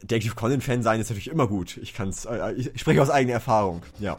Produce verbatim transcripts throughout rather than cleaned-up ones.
Detektiv Conan-Fan sein ist natürlich immer gut. Ich kann's, äh, ich spreche aus eigener Erfahrung, ja.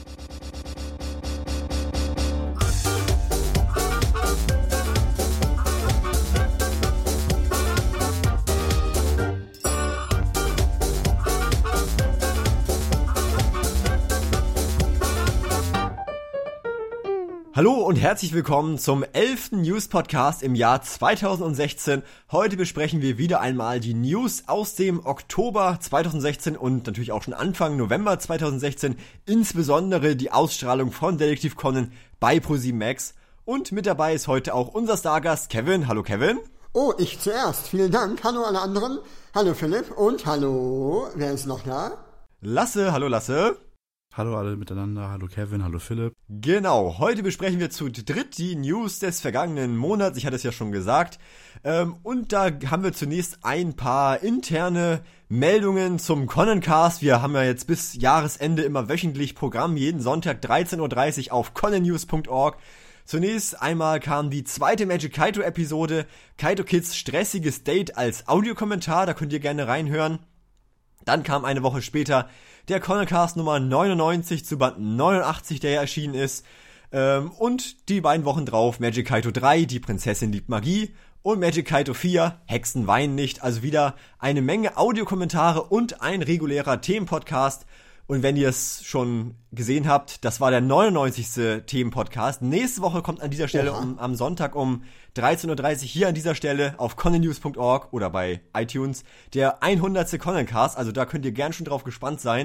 Hallo und herzlich willkommen zum elften News-Podcast im Jahr zweitausendsechzehn. Heute besprechen wir wieder einmal die News aus dem Oktober zweitausendsechzehn und natürlich auch schon Anfang November zweitausendsechzehn, insbesondere die Ausstrahlung von Detektiv Conan bei ProSieben Max. Und mit dabei ist heute auch unser Stargast Kevin. Hallo Kevin. Oh, ich zuerst. Vielen Dank. Hallo alle anderen. Hallo Philipp und hallo, wer ist noch da? Lasse. Hallo Lasse. Hallo alle miteinander, hallo Kevin, hallo Philipp. Genau, heute besprechen wir zu dritt die News des vergangenen Monats, ich hatte es ja schon gesagt. Ähm, und da haben wir zunächst ein paar interne Meldungen zum Conancast. Wir haben ja jetzt bis Jahresende immer wöchentlich Programm, jeden Sonntag dreizehn Uhr dreißig auf conan news punkt org. Zunächst einmal kam die zweite Magic Kaito Episode, Kaito Kids stressiges Date als Audiokommentar, da könnt ihr gerne reinhören. Dann kam eine Woche später der Conancast Nummer neunundneunzig zu Band neunundachtzig, der ja erschienen ist. Ähm, und die beiden Wochen drauf Magic Kaito drei, die Prinzessin liebt Magie. Und Magic Kaito vier, Hexen weinen nicht. Also wieder eine Menge Audiokommentare und ein regulärer Themenpodcast. Und wenn ihr es schon gesehen habt, das war der neunundneunzigste Themenpodcast. Nächste Woche kommt an dieser Stelle um, am Sonntag um dreizehn Uhr dreißig hier an dieser Stelle auf conan news punkt org oder bei iTunes der hundertste Conancast. Also da könnt ihr gern schon drauf gespannt sein.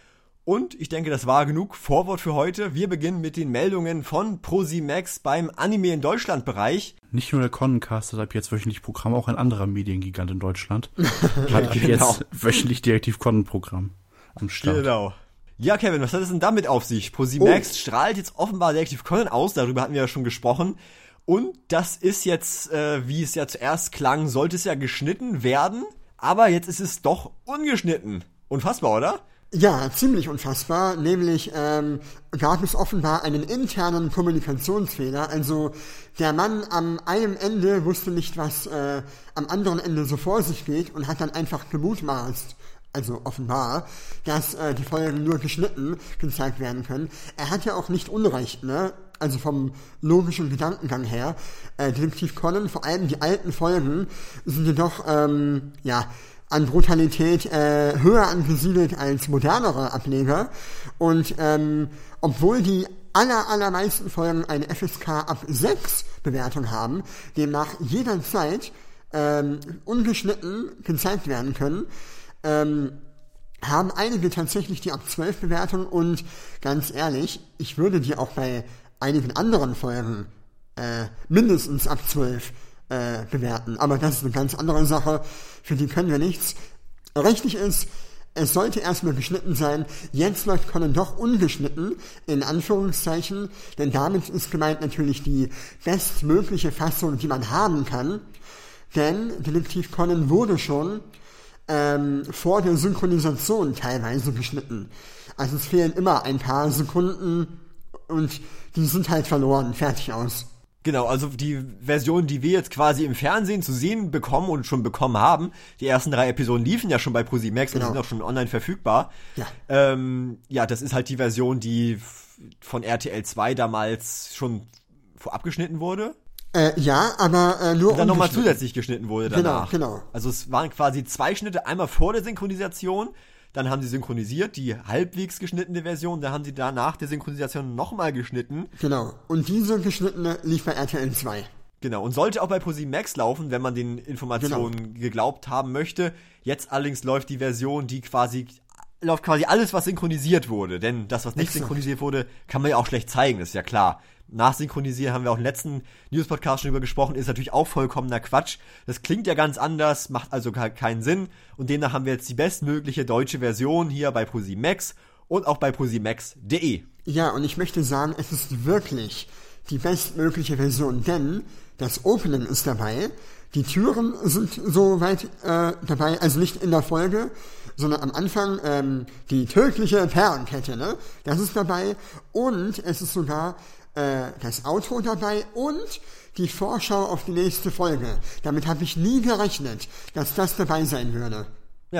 Und ich denke, das war genug Vorwort für heute. Wir beginnen mit den Meldungen von ProSieben Max beim Anime in Deutschland Bereich. Nicht nur der Conancast hat ab jetzt wöchentlich Programm, auch ein anderer Mediengigant in Deutschland hat ab genau. jetzt wöchentlich Detektiv Conan Programm am Start. Genau. Ja, Kevin, was hat es denn damit auf sich? ProSieben Max oh. strahlt jetzt offenbar Detektiv Conan aus, darüber hatten wir ja schon gesprochen. Und das ist jetzt, äh, wie es ja zuerst klang, sollte es ja geschnitten werden, aber jetzt ist es doch ungeschnitten. Unfassbar, oder? Ja, ziemlich unfassbar. Nämlich ähm, gab es offenbar einen internen Kommunikationsfehler. Also der Mann am einen Ende wusste nicht, was äh, am anderen Ende so vor sich geht und hat dann einfach gemutmaßt, also offenbar, dass äh, die Folgen nur geschnitten gezeigt werden können. Er hat ja auch nicht Unrecht, ne? Also vom logischen Gedankengang her. Äh, Detektiv Conan, vor allem die alten Folgen, sind jedoch, ähm, ja, an Brutalität äh, höher angesiedelt als modernere Ableger. Und ähm, obwohl die aller, allermeisten Folgen eine F S K ab sechs Bewertung haben, demnach jederzeit ähm, ungeschnitten gezeigt werden können, ähm, haben einige tatsächlich die ab zwölf Bewertung und ganz ehrlich, ich würde die auch bei einigen anderen Folgen äh, mindestens ab zwölf äh, bewerten. Aber das ist eine ganz andere Sache, für die können wir nichts. Richtig ist, es sollte erstmal geschnitten sein. Jetzt läuft Conan doch ungeschnitten, in Anführungszeichen, denn damit ist gemeint natürlich die bestmögliche Fassung, die man haben kann. Denn Detektiv Conan wurde schon ähm, vor der Synchronisation teilweise geschnitten. Also es fehlen immer ein paar Sekunden und die sind halt verloren, fertig aus. Genau, also die Version, die wir jetzt quasi im Fernsehen zu sehen bekommen und schon bekommen haben, die ersten drei Episoden liefen ja schon bei ProSieben Max genau. und sind auch schon online verfügbar. Ja. Ähm, ja, das ist halt die Version, die von R T L zwei damals schon vorab geschnitten wurde. Äh, ja, aber äh, nur und dann nochmal zusätzlich geschnitten wurde danach. Genau, genau. Also es waren quasi zwei Schnitte, einmal vor der Synchronisation, dann haben sie synchronisiert, die halbwegs geschnittene Version, dann haben sie danach der Synchronisation nochmal geschnitten. Genau, und diese geschnittene lief bei R T L zwei. Genau, und sollte auch bei ProSieben Max laufen, wenn man den Informationen genau. geglaubt haben möchte. Jetzt allerdings läuft die Version, die quasi, läuft quasi alles, was synchronisiert wurde. Denn das, was nicht Exakt. synchronisiert wurde, kann man ja auch schlecht zeigen, ist ja klar. Nachsynchronisieren, haben wir auch im letzten News-Podcast schon drüber gesprochen, ist natürlich auch vollkommener Quatsch. Das klingt ja ganz anders, macht also keinen Sinn. Und demnach haben wir jetzt die bestmögliche deutsche Version hier bei ProSieben Max und auch bei ProSieben Max punkt de. Ja, und ich möchte sagen, es ist wirklich die bestmögliche Version, denn das Opening ist dabei, die Türen sind soweit äh, dabei, also nicht in der Folge, sondern am Anfang ähm, die tödliche Perlenkette, ne? Das ist dabei und es ist sogar äh, das Outro dabei und die Vorschau auf die nächste Folge. Damit habe ich nie gerechnet, dass das dabei sein würde. Ja,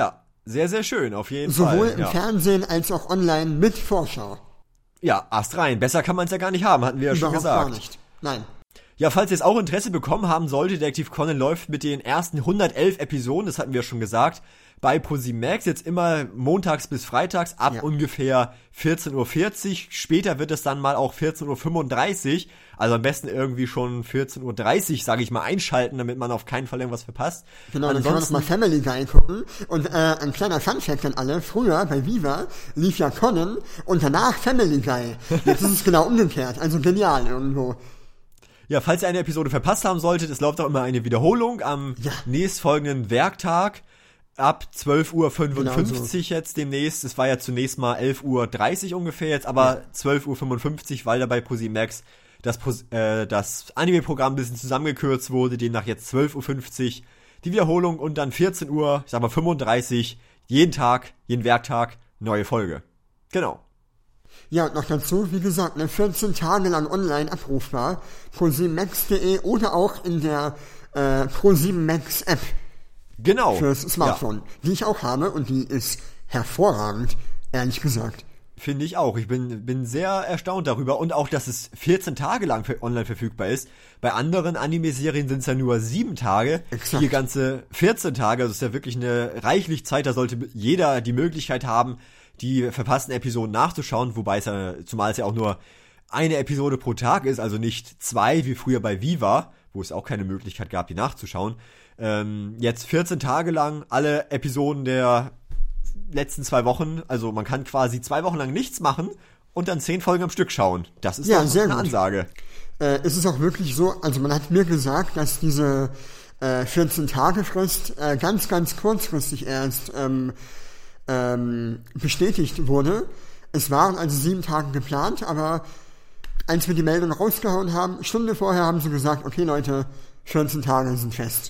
Sehr, sehr schön, auf jeden Sowohl Fall. Sowohl im ja. Fernsehen als auch online mit Vorschau. Ja, Ast rein. Besser kann man es ja gar nicht haben, hatten wir ja Überhaupt schon gesagt. Gar nicht. Nein. Ja, falls ihr jetzt auch Interesse bekommen haben sollte, Detektiv Conan läuft mit den ersten hundertelf Episoden, das hatten wir schon gesagt, bei ProSieben Max, jetzt immer montags bis freitags ab ja. ungefähr vierzehn Uhr vierzig. Später wird es dann mal auch vierzehn Uhr fünfunddreißig, also am besten irgendwie schon vierzehn Uhr dreißig, sage ich mal, einschalten, damit man auf keinen Fall irgendwas verpasst. Genau, dann kann man noch mal Family Guy gucken. Und äh, ein kleiner Funfact an alle, früher bei Viva lief ja Conan und danach Family Guy. Jetzt ist es genau umgekehrt, also genial irgendwo. Ja, falls ihr eine Episode verpasst haben solltet, es läuft auch immer eine Wiederholung am ja. nächstfolgenden Werktag ab zwölf Uhr fünfundfünfzig genau so. Jetzt demnächst. Es war ja zunächst mal elf Uhr dreißig ungefähr, jetzt aber ja. zwölf Uhr fünfundfünfzig, weil da bei ProSieben Max das, äh, das Anime-Programm ein bisschen zusammengekürzt wurde, demnach jetzt zwölf Uhr fünfzig die Wiederholung und dann vierzehn Uhr, ich sag mal fünfunddreißig, jeden Tag, jeden Werktag, neue Folge. Genau. Ja, und noch dazu, wie gesagt, ne, vierzehn Tage lang online abrufbar, pro sieben max punkt de oder auch in der äh, ProSieben Max App. Genau. Fürs Smartphone, ja. die ich auch habe und die ist hervorragend, ehrlich gesagt. Finde ich auch. Ich bin, bin sehr erstaunt darüber und auch, dass es vierzehn Tage lang für online verfügbar ist. Bei anderen Anime-Serien sind es ja nur sieben Tage. Exakt. Hier ganze vierzehn Tage. Also ist ja wirklich eine reichlich Zeit. Da sollte jeder die Möglichkeit haben, die verpassten Episoden nachzuschauen, wobei es ja, zumal es ja auch nur eine Episode pro Tag ist, also nicht zwei, wie früher bei Viva, wo es auch keine Möglichkeit gab, die nachzuschauen. Ähm, jetzt vierzehn Tage lang alle Episoden der letzten zwei Wochen, also man kann quasi zwei Wochen lang nichts machen und dann zehn Folgen am Stück schauen. Das ist ja, doch sehr eine gut. Ansage. Äh, es ist auch wirklich so, also man hat mir gesagt, dass diese äh, vierzehn Tage Frist äh, ganz, ganz kurzfristig erst ähm, ähm, bestätigt wurde. Es waren also sieben Tage geplant, aber als wir die Meldung rausgehauen haben, Stunde vorher haben sie gesagt, okay Leute, vierzehn Tage sind fest.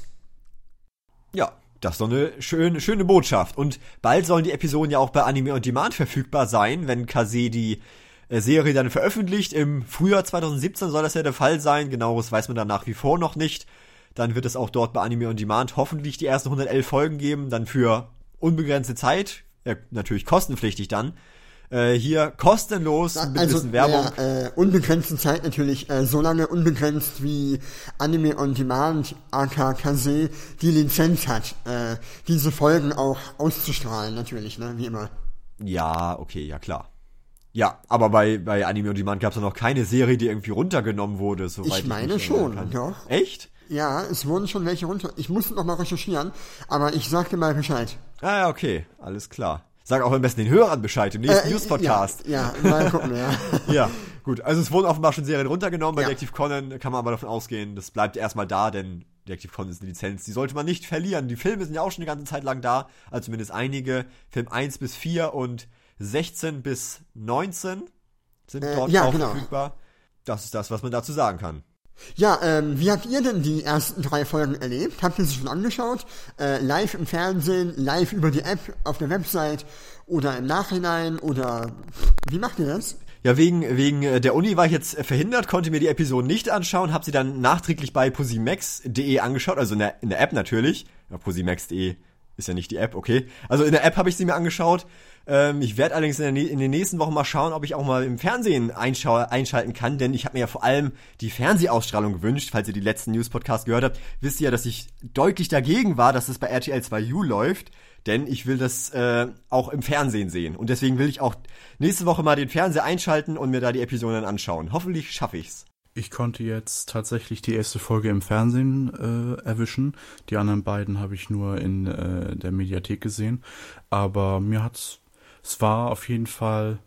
Ja, das ist doch eine schöne, schöne Botschaft. Und bald sollen die Episoden ja auch bei Anime on Demand verfügbar sein, wenn Kase die äh, Serie dann veröffentlicht. Im Frühjahr zwanzig siebzehn soll das ja der Fall sein. Genaueres weiß man dann nach wie vor noch nicht. Dann wird es auch dort bei Anime on Demand hoffentlich die ersten hundertelf Folgen geben, dann für unbegrenzte Zeit, äh, natürlich kostenpflichtig dann. Äh, hier kostenlos mit ein bisschen Werbung. Ja, äh, unbegrenzte Zeit natürlich, äh, so lange unbegrenzt wie Anime on Demand, aka Kase, die Lizenz hat, äh, diese Folgen auch auszustrahlen natürlich, ne, wie immer. Ja, okay, ja klar. Ja, aber bei, bei Anime on Demand gab es ja noch keine Serie, die irgendwie runtergenommen wurde, soweit ich meine ich schon, doch. Echt? Ja, es wurden schon welche runter. Ich musste noch mal recherchieren, aber ich sag dir mal Bescheid. Ah ja, okay, alles klar. Sag auch am besten den Hörern Bescheid im nächsten äh, News-Podcast. Ja, ja, mal gucken, ja. Ja, gut. Also es wurden offenbar schon Serien runtergenommen. Bei ja. Detektiv Conan kann man aber davon ausgehen, das bleibt erstmal da, denn Detektiv Conan ist eine Lizenz, die sollte man nicht verlieren. Die Filme sind ja auch schon die ganze Zeit lang da, also zumindest einige. Film eins bis vier und sechzehn bis neunzehn sind äh, dort ja, auch genau. verfügbar. Das ist das, was man dazu sagen kann. Ja, ähm, wie habt ihr denn die ersten drei Folgen erlebt? Habt ihr sie schon angeschaut? Äh, live im Fernsehen, live über die App, auf der Website oder im Nachhinein oder wie macht ihr das? Ja, wegen, wegen der Uni war ich jetzt verhindert, konnte mir die Episoden nicht anschauen, habe sie dann nachträglich bei prosimax punkt de angeschaut, also in der, in der App natürlich. Ja, prosimax punkt de ist ja nicht die App, okay. Also in der App habe ich sie mir angeschaut. Ähm, ich werde allerdings in, der, in den nächsten Wochen mal schauen, ob ich auch mal im Fernsehen einschau- einschalten kann, denn ich habe mir ja vor allem die Fernsehausstrahlung gewünscht. Falls ihr die letzten News-Podcasts gehört habt, wisst ihr ja, dass ich deutlich dagegen war, dass es bei R T L zwei U läuft, denn ich will das äh, auch im Fernsehen sehen. Und deswegen will ich auch nächste Woche mal den Fernseher einschalten und mir da die Episoden anschauen. Hoffentlich schaffe ich's. Ich konnte jetzt tatsächlich die erste Folge im Fernsehen äh, erwischen. Die anderen beiden habe ich nur in äh, der Mediathek gesehen. Aber mir hat's, es war auf jeden Fall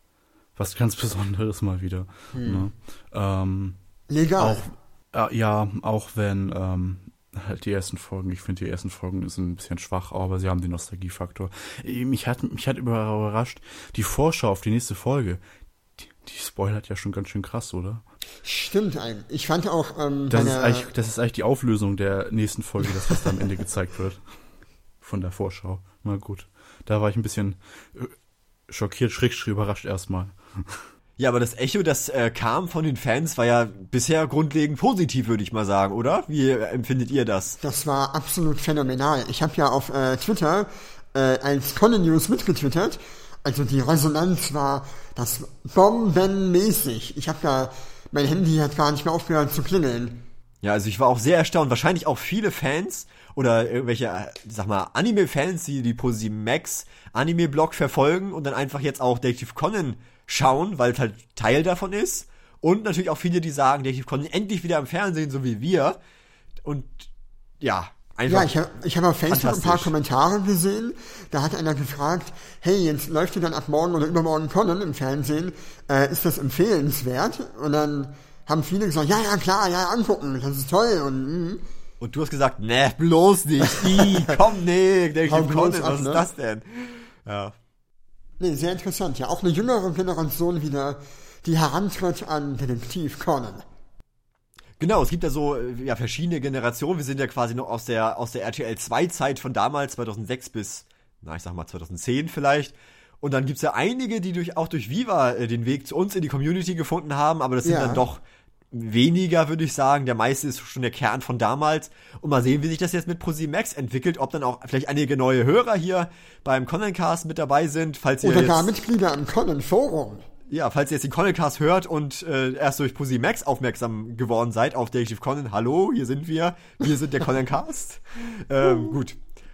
was ganz Besonderes mal wieder. Hm. Ne? Ähm, Legal. Auch, äh, ja, auch wenn ähm, halt die ersten Folgen, ich finde die ersten Folgen sind ein bisschen schwach, aber sie haben den Nostalgiefaktor. Mich hat, mich hat überrascht, die Vorschau auf die nächste Folge. Die, die spoilert ja schon ganz schön krass, oder? Stimmt eigentlich. Ich fand auch ähm, das, ist eigentlich, das ist eigentlich die Auflösung der nächsten Folge, das was da am Ende gezeigt wird. Von der Vorschau. Na gut. Da war ich ein bisschen äh, schockiert, schrägstrich überrascht erstmal. Ja, aber das Echo, das äh, kam von den Fans, war ja bisher grundlegend positiv, würde ich mal sagen, oder? Wie äh, empfindet ihr das? Das war absolut phänomenal. Ich habe ja auf äh, Twitter äh, als Conan News mitgetwittert. Also die Resonanz war das bombenmäßig. Ich habe da, mein Handy hat gar nicht mehr aufgehört zu klingeln. Ja, also ich war auch sehr erstaunt. Wahrscheinlich auch viele Fans oder irgendwelche, sag mal, Anime-Fans, die die ProSieben Max Anime-Blog verfolgen und dann einfach jetzt auch Detective Conan schauen, weil es halt Teil davon ist. Und natürlich auch viele, die sagen, Detective Conan endlich wieder im Fernsehen, so wie wir. Und ja, einfach. Ja, ich habe ich hab auf Facebook ein paar Kommentare gesehen. Da hat einer gefragt, hey, jetzt läuft ihr dann ab morgen oder übermorgen Conan im Fernsehen. Äh, ist das empfehlenswert? Und dann haben viele gesagt, ja, ja, klar, ja, angucken, das ist toll. Und, mm. und du hast gesagt, ne, bloß nicht. I, komm, nee, Detective Conan, was ne? ist das denn? Ja. Nee, sehr interessant. Ja, auch eine jüngere Generation wieder, die herantritt an Detektiv Conan. Genau, es gibt ja so ja verschiedene Generationen. Wir sind ja quasi noch aus der aus der R T L zwei Zeit von damals, zweitausendsechs bis, na ich sag mal zweitausendzehn vielleicht. Und dann gibt's ja einige, die durch auch durch Viva äh, den Weg zu uns in die Community gefunden haben, aber das sind Ja. dann doch weniger, würde ich sagen. Der meiste ist schon der Kern von damals. Und mal sehen, wie sich das jetzt mit ProSieben Max entwickelt, ob dann auch vielleicht einige neue Hörer hier beim Conancast mit dabei sind, falls ihr Oder jetzt gar Mitglieder im Conan Forum. Ja, falls ihr jetzt den Conancast hört und äh, erst durch ProSieben Max aufmerksam geworden seid auf Detective Conan, hallo, hier sind wir, wir sind der Conancast. ähm, gut.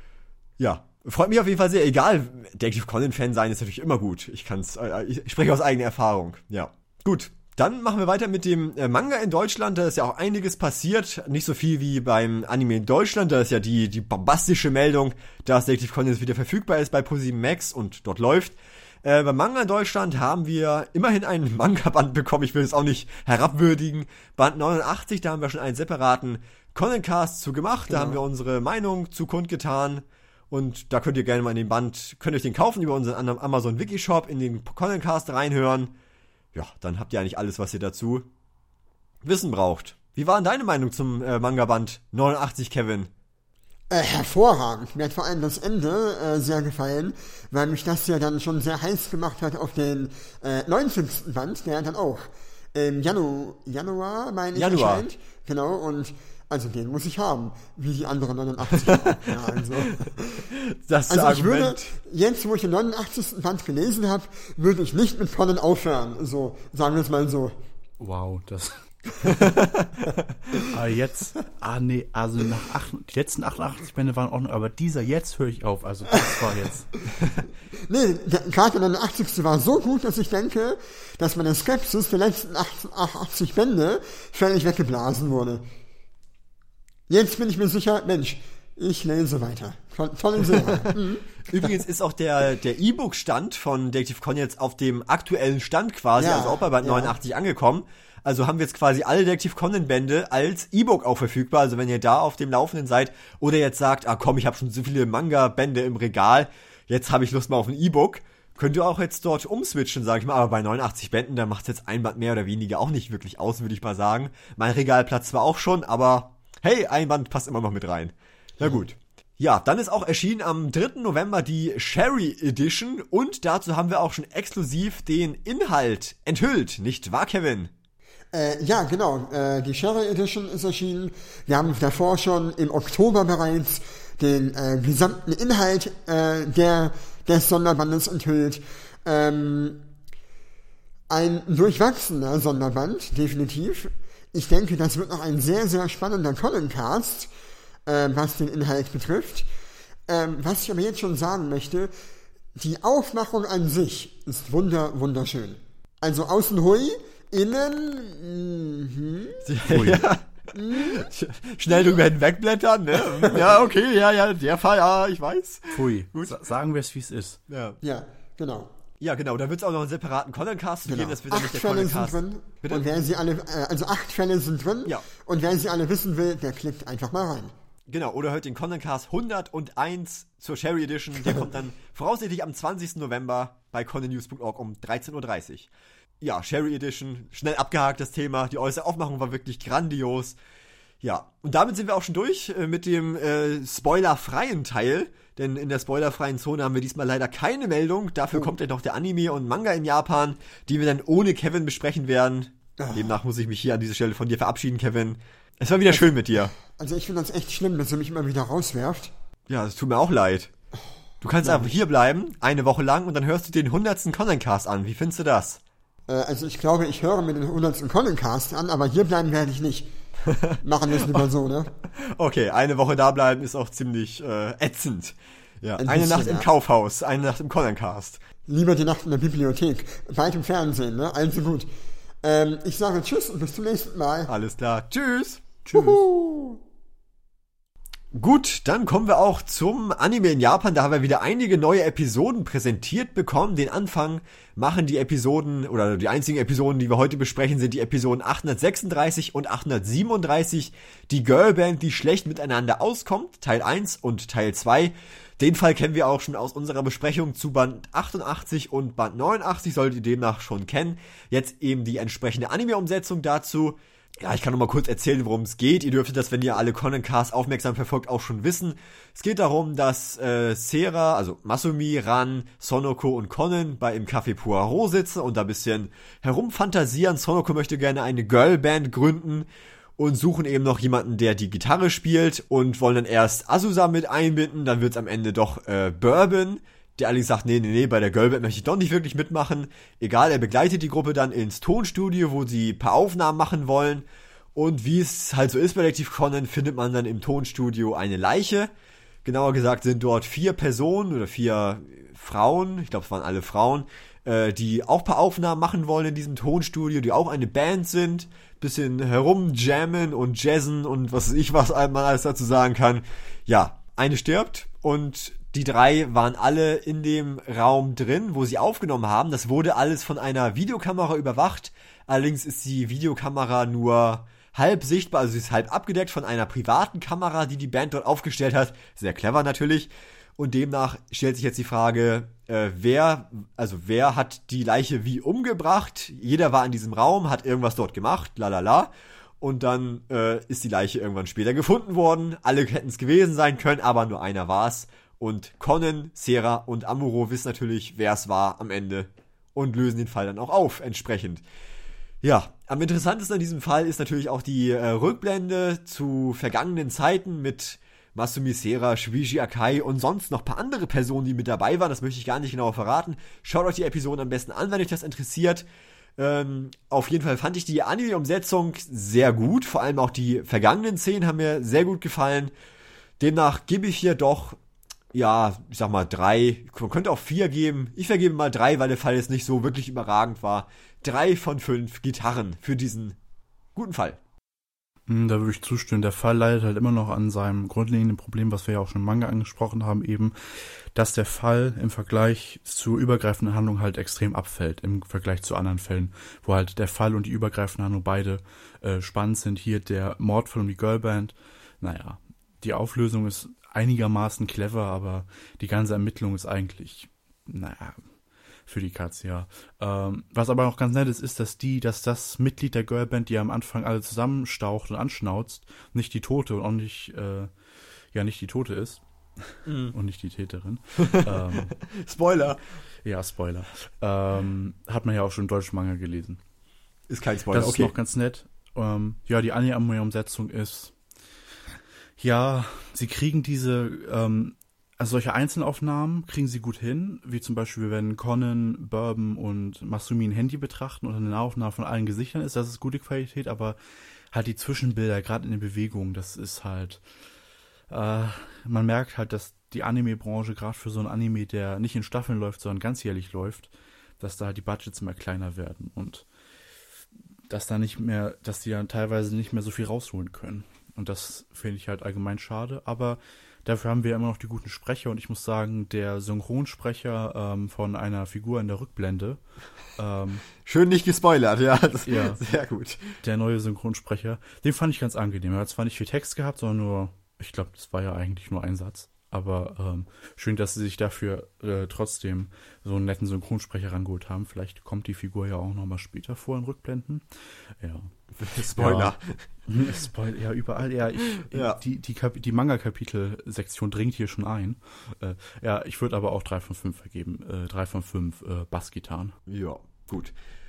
Ja, freut mich auf jeden Fall sehr. Egal, Detective Conan-Fan sein ist natürlich immer gut. Ich kann's, äh, ich spreche aus eigener Erfahrung. Ja, gut. Dann machen wir weiter mit dem äh, Manga in Deutschland. Da ist ja auch einiges passiert. Nicht so viel wie beim Anime in Deutschland. Da ist ja die die bombastische Meldung, dass Detective Conan jetzt wieder verfügbar ist bei ProSieben Max und dort läuft. Äh, beim Manga in Deutschland haben wir immerhin einen Manga-Band bekommen. Ich will es auch nicht herabwürdigen. Band neunundachtzig, da haben wir schon einen separaten Conancast zu gemacht. Genau. Da haben wir unsere Meinung zu kundgetan. Und da könnt ihr gerne mal in den Band, könnt ihr euch den kaufen über unseren Amazon Wikishop, in den Conancast reinhören. Ja, dann habt ihr eigentlich alles, was ihr dazu wissen braucht. Wie war denn deine Meinung zum äh, Manga-Band neunundachtzig, Kevin? Äh, hervorragend. Mir hat vor allem das Ende äh, sehr gefallen, weil mich das ja dann schon sehr heiß gemacht hat auf den äh, neunzigsten Band, der dann auch im Janu- Januar, meine ich, Januar. erscheint. Genau, und also den muss ich haben, wie die anderen neunundachtzig auch. Ja, also. Das Also ich Argument. würde, jetzt wo ich den neunundachtzigsten Band gelesen habe, würde ich nicht mit Conan aufhören. So, sagen wir es mal so. Wow, das. Aber jetzt, ah nee, also nach acht, die letzten achtundachtzig Bände waren auch noch, aber dieser jetzt höre ich auf, also das war jetzt. Nee, der, gerade der neunundachtzigste war so gut, dass ich denke, dass meine Skepsis der letzten achtundachtzig Bände völlig weggeblasen wurde. Jetzt bin ich mir sicher, Mensch, ich lese weiter. Toll, tolle Serie. Mhm. Übrigens ist auch der, der E-Book-Stand von Detective Conan jetzt auf dem aktuellen Stand quasi, Ja, also auch bei Band ja. neunundachtzig angekommen. Also haben wir jetzt quasi alle Detective Conan-Bände als E-Book auch verfügbar. Also wenn ihr da auf dem Laufenden seid oder jetzt sagt, ah komm, ich habe schon so viele Manga-Bände im Regal, jetzt habe ich Lust mal auf ein E-Book, könnt ihr auch jetzt dort umswitchen, sage ich mal. Aber bei neunundachtzig Bänden, da macht jetzt ein Band mehr oder weniger auch nicht wirklich aus, würde ich mal sagen. Mein Regalplatz zwar auch schon, aber hey, ein Band passt immer noch mit rein. Na gut. Ja, dann ist auch erschienen am dritten November die Sherry Edition und dazu haben wir auch schon exklusiv den Inhalt enthüllt, nicht wahr, Kevin? Äh, ja, genau. Äh, die Sherry Edition ist erschienen. Wir haben davor schon im Oktober bereits den äh, gesamten Inhalt äh, der, des Sonderbandes enthüllt. Ähm, ein durchwachsener Sonderband, definitiv. Ich denke, das wird noch ein sehr, sehr spannender Conancast, äh, was den Inhalt betrifft. Ähm, was ich aber jetzt schon sagen möchte, die Aufmachung an sich ist wunder, wunderschön. Also außen hui, innen, mhm. Ja. Schnell drüber hinwegblättern, ne? Ja, okay, ja, ja, der Fall, ja, ich weiß. Pfui, Sa- sagen wir es, wie es ist. Ja, Ja, genau. ja genau, da wird es auch noch einen separaten Conancast Genau. geben, das wird dann Acht nicht der Fälle sind Conancast. drin. Bitte? Und wer sie alle, äh, also acht Fälle sind drin. Ja. Und wer sie alle wissen will, der klickt einfach mal rein. Genau, oder hört den Conancast hunderteins zur Sherry Edition, der kommt dann voraussichtlich am zwanzigsten November bei conannews punkt org um dreizehn Uhr dreißig. Ja, Sherry Edition, schnell abgehakt das Thema, die äußere Aufmachung war wirklich grandios. Ja, und damit sind wir auch schon durch äh, mit dem äh, spoilerfreien Teil, denn in der spoilerfreien Zone haben wir diesmal leider keine Meldung, dafür Oh. kommt ja noch der Anime und Manga in Japan, die wir dann ohne Kevin besprechen werden. Ah. Demnach muss ich mich hier an dieser Stelle von dir verabschieden, Kevin. Es war wieder schön mit dir. Also ich finde das echt schlimm, dass ihr mich immer wieder rauswerft. Ja, es tut mir auch leid. Du kannst einfach hier bleiben, eine Woche lang, und dann hörst du den hundertsten Conan-Cast an. Wie findest du das? Äh, also ich glaube, ich höre mir den hundertsten Conan-Cast an, aber hier bleiben werde ich nicht. Machen wir es lieber so, ne? Okay, eine Woche da bleiben ist auch ziemlich äh, ätzend. Ja, Ein eine bisschen, Nacht im ja. Kaufhaus, eine Nacht im Conan-Cast. Lieber die Nacht in der Bibliothek. Weit im Fernsehen, ne? Also gut. Ähm, ich sage Tschüss und bis zum nächsten Mal. Alles klar, tschüss. Tschüss. Uhu. Gut, dann kommen wir auch zum Anime in Japan. Da haben wir wieder einige neue Episoden präsentiert bekommen. Den Anfang machen die Episoden, oder die einzigen Episoden, die wir heute besprechen, sind die Episoden achthundertsechsunddreißig und achthundertsiebenunddreißig. Die Girlband, die schlecht miteinander auskommt, Teil eins und Teil zwei. Den Fall kennen wir auch schon aus unserer Besprechung zu Band achtundachtzig und Band neunundachtzig, solltet ihr demnach schon kennen. Jetzt eben die entsprechende Anime-Umsetzung dazu. Ja, ich kann noch mal kurz erzählen, worum es geht. Ihr dürftet das, wenn ihr alle Conan-Casts aufmerksam verfolgt, auch schon wissen. Es geht darum, dass äh, Sera, also Masumi, Ran, Sonoko und Conan bei im Café Poirot sitzen und da ein bisschen herumfantasieren. Sonoko möchte gerne eine Girlband gründen und suchen eben noch jemanden, der die Gitarre spielt, und wollen dann erst Azusa mit einbinden. Dann wird's am Ende doch äh, Bourbon, der allerdings sagt, nee, nee, nee, bei der Girlband möchte ich doch nicht wirklich mitmachen. Egal, er begleitet die Gruppe dann ins Tonstudio, wo sie ein paar Aufnahmen machen wollen. Und wie es halt so ist bei Detektiv Conan, findet man dann im Tonstudio eine Leiche. Genauer gesagt sind dort vier Personen oder vier Frauen, ich glaube es waren alle Frauen, äh, die auch ein paar Aufnahmen machen wollen in diesem Tonstudio, die auch eine Band sind. Bisschen herumjammen und jazzen und was weiß ich, was man alles dazu sagen kann. Ja, eine stirbt und die drei waren alle in dem Raum drin, wo sie aufgenommen haben. Das wurde alles von einer Videokamera überwacht. Allerdings ist die Videokamera nur halb sichtbar, also sie ist halb abgedeckt von einer privaten Kamera, die die Band dort aufgestellt hat. Sehr clever natürlich. Und demnach stellt sich jetzt die Frage, äh, wer, also wer hat die Leiche wie umgebracht? Jeder war in diesem Raum, hat irgendwas dort gemacht, lalala. Und dann äh, ist die Leiche irgendwann später gefunden worden. Alle hätten es gewesen sein können, aber nur einer war es. Und Conan, Sera und Amuro wissen natürlich, wer es war am Ende und lösen den Fall dann auch auf, entsprechend. Ja, am interessantesten an diesem Fall ist natürlich auch die äh, Rückblende zu vergangenen Zeiten mit Masumi, Sera, Shuichi Akai und sonst noch ein paar andere Personen, die mit dabei waren. Das möchte ich gar nicht genauer verraten. Schaut euch die Episoden am besten an, wenn euch das interessiert. Ähm, auf jeden Fall fand ich die Anime-Umsetzung sehr gut. Vor allem auch die vergangenen Szenen haben mir sehr gut gefallen. Demnach gebe ich hier doch, ja, ich sag mal drei, man könnte auch vier geben. Ich vergebe mal drei, weil der Fall jetzt nicht so wirklich überragend war. Drei von fünf Gitarren für diesen guten Fall. Da würde ich zustimmen. Der Fall leidet halt immer noch an seinem grundlegenden Problem, was wir ja auch schon im Manga angesprochen haben, eben, dass der Fall im Vergleich zur übergreifenden Handlung halt extrem abfällt, im Vergleich zu anderen Fällen, wo halt der Fall und die übergreifende Handlung beide äh, spannend sind. Hier der Mordfall um die Girlband, naja, die Auflösung ist einigermaßen clever, aber die ganze Ermittlung ist eigentlich, naja, für die Katze, ja. Ähm, was aber auch ganz nett ist, ist, dass die, dass das Mitglied der Girlband, die am Anfang alle zusammenstaucht und anschnauzt, nicht die Tote und auch nicht, äh, ja, nicht die Tote ist. Mm. Und nicht die Täterin. ähm, Spoiler. Ja, Spoiler. Ähm, hat man ja auch schon im deutschen Manga gelesen. Ist kein Spoiler, das okay. Das ist noch ganz nett. Ähm, ja, die Anime-Umsetzung ist, ja, sie kriegen diese, ähm, also solche Einzelaufnahmen kriegen sie gut hin, wie zum Beispiel, wenn Conan, Bourbon und Masumi ein Handy betrachten und eine Nahaufnahme von allen Gesichtern ist, das ist gute Qualität, aber halt die Zwischenbilder, gerade in den Bewegungen, das ist halt, äh, man merkt halt, dass die Anime-Branche, gerade für so einen Anime, der nicht in Staffeln läuft, sondern ganzjährlich läuft, dass da halt die Budgets immer kleiner werden und dass da nicht mehr, dass die dann teilweise nicht mehr so viel rausholen können. Und das finde ich halt allgemein schade, aber dafür haben wir immer noch die guten Sprecher und ich muss sagen, der Synchronsprecher ähm, von einer Figur in der Rückblende. Ähm, Schön nicht gespoilert, ja. Das ja. Sehr gut. Der neue Synchronsprecher, den fand ich ganz angenehm. Er hat zwar nicht viel Text gehabt, sondern nur, ich glaube, das war ja eigentlich nur ein Satz. Aber ähm, schön, dass sie sich dafür äh, trotzdem so einen netten Synchronsprecher rangeholt haben. Vielleicht kommt die Figur ja auch nochmal später vor in Rückblenden. Ja. Spoiler. Ja, Spoiler, ja, überall. Ja, ich, ja. Die, die, Kap- die Manga-Kapitel-Sektion dringt hier schon ein. Äh, ja, ich würde aber auch drei von fünf vergeben. Äh, drei von fünf äh, Bassgitarren. Ja, gut.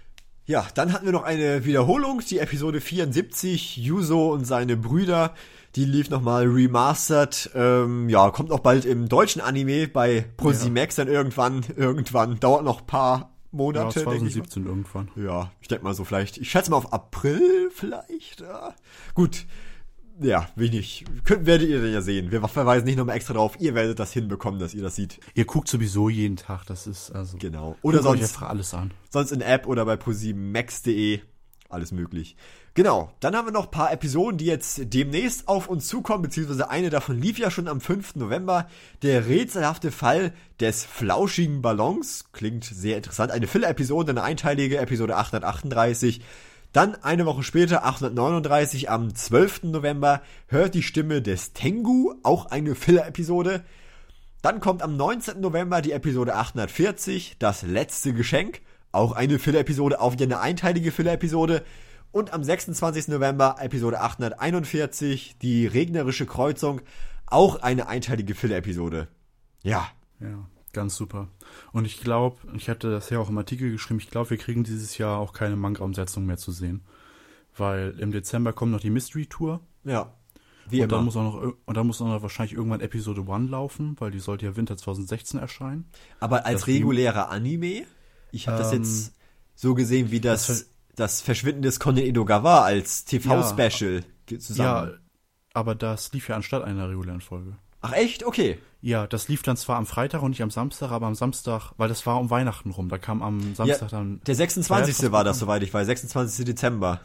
Ja, dann hatten wir noch eine Wiederholung, die Episode vierundsiebzig, Yuzo und seine Brüder. Die lief nochmal remastered. Ähm, ja, kommt auch bald im deutschen Anime bei ProSimax dann irgendwann. Irgendwann. Dauert noch ein paar Monate. Ja, zwanzig siebzehn irgendwann. Ja, ich denke mal so vielleicht. Ich schätze mal auf April vielleicht. Ja. Gut. Ja, wenig. Könnt, werdet ihr dann ja sehen. Wir verweisen nicht nochmal extra drauf. Ihr werdet das hinbekommen, dass ihr das seht. Ihr guckt sowieso jeden Tag. Das ist also... Genau. Oder sonst einfach alles an. Sonst in App oder bei prosimax punkt de. Alles möglich. Genau, dann haben wir noch ein paar Episoden, die jetzt demnächst auf uns zukommen, beziehungsweise eine davon lief ja schon am fünften November. Der rätselhafte Fall des flauschigen Ballons. Klingt sehr interessant. Eine Filler-Episode, eine einteilige Episode achthundertachtunddreißig. Dann eine Woche später, achthundertneununddreißig, am zwölften November, hört die Stimme des Tengu, auch eine Filler-Episode. Dann kommt am neunzehnten November die Episode achthundertvierzig, das letzte Geschenk. Auch eine Filler-Episode, auch wieder eine einteilige Filler-Episode. Und am sechsundzwanzigsten November Episode achthunderteinundvierzig, die regnerische Kreuzung, auch eine einteilige Filler-Episode. Ja. Ja, ganz super. Und ich glaube, ich hatte das ja auch im Artikel geschrieben, ich glaube, wir kriegen dieses Jahr auch keine Manga-Umsetzung mehr zu sehen. Weil im Dezember kommt noch die Mystery-Tour. Ja, wie und immer. Dann muss auch noch, und dann muss auch noch wahrscheinlich irgendwann Episode eins laufen, weil die sollte ja Winter zwanzig sechzehn erscheinen. Aber als das regulärer Anime? Ich habe das Ähm, jetzt so gesehen, wie das, das das Verschwinden des Konen Edogawa als T V-Special zusammen. Ja, aber das lief ja anstatt einer regulären Folge. Ach echt? Okay. Ja, das lief dann zwar am Freitag und nicht am Samstag, aber am Samstag, weil das war um Weihnachten rum, da kam am Samstag Ja, dann... Der sechsundzwanzigste war das, Feiertagsprogramm. soweit ich weiß. sechsundzwanzigsten Dezember.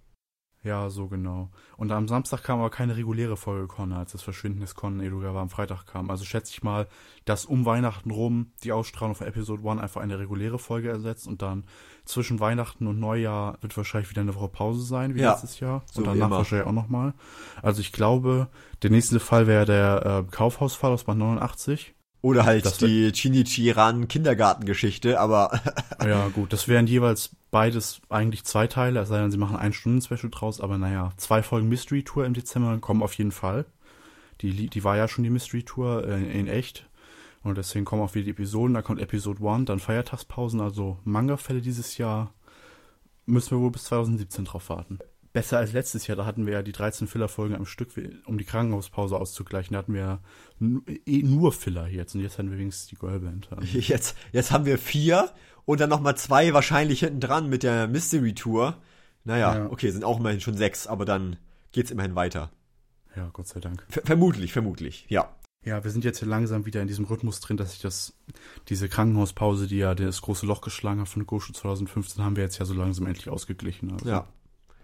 Ja, so genau. Und am Samstag kam aber keine reguläre Folge Conan, als das Verschwinden des Conan Edogawa am Freitag kam. Also schätze ich mal, dass um Weihnachten rum die Ausstrahlung von Episode eins einfach eine reguläre Folge ersetzt und dann zwischen Weihnachten und Neujahr wird wahrscheinlich wieder eine Woche Pause sein, wie Ja, letztes Jahr. so Und wie danach immer. wahrscheinlich auch nochmal. Also ich glaube, der nächste Fall wäre der äh, Kaufhausfall aus Band neunundachtzig. Oder halt Das die Shinichi-Ran Kindergartengeschichte, aber Ja, gut, das wären jeweils beides eigentlich zwei Teile, es sei denn, sie machen ein Stunden-Special draus, aber naja, zwei Folgen Mystery Tour im Dezember kommen auf jeden Fall. Die, li- die war ja schon die Mystery Tour äh, in echt. Und deswegen kommen auch wieder die Episoden, da kommt Episode eins, dann Feiertagspausen, also Manga-Fälle dieses Jahr müssen wir wohl bis zwanzig siebzehn drauf warten. Besser als letztes Jahr, da hatten wir ja die dreizehn Filler-Folgen am Stück, um die Krankenhauspause auszugleichen. Da hatten wir ja nu- eh nur Filler jetzt und jetzt hatten wir wenigstens die Girlband. Also, jetzt, jetzt haben wir vier und dann nochmal zwei wahrscheinlich hinten dran mit der Mystery Tour. Naja, Ja. okay, sind auch immerhin schon sechs, aber dann geht's immerhin weiter. ja, Gott sei Dank. Ver vermutlich, vermutlich, ja. Ja, wir sind jetzt hier langsam wieder in diesem Rhythmus drin, dass sich das, diese Krankenhauspause, die ja das große Loch geschlagen hat von Gosho zwanzig fünfzehn, haben wir jetzt ja so langsam endlich ausgeglichen. Also. Ja.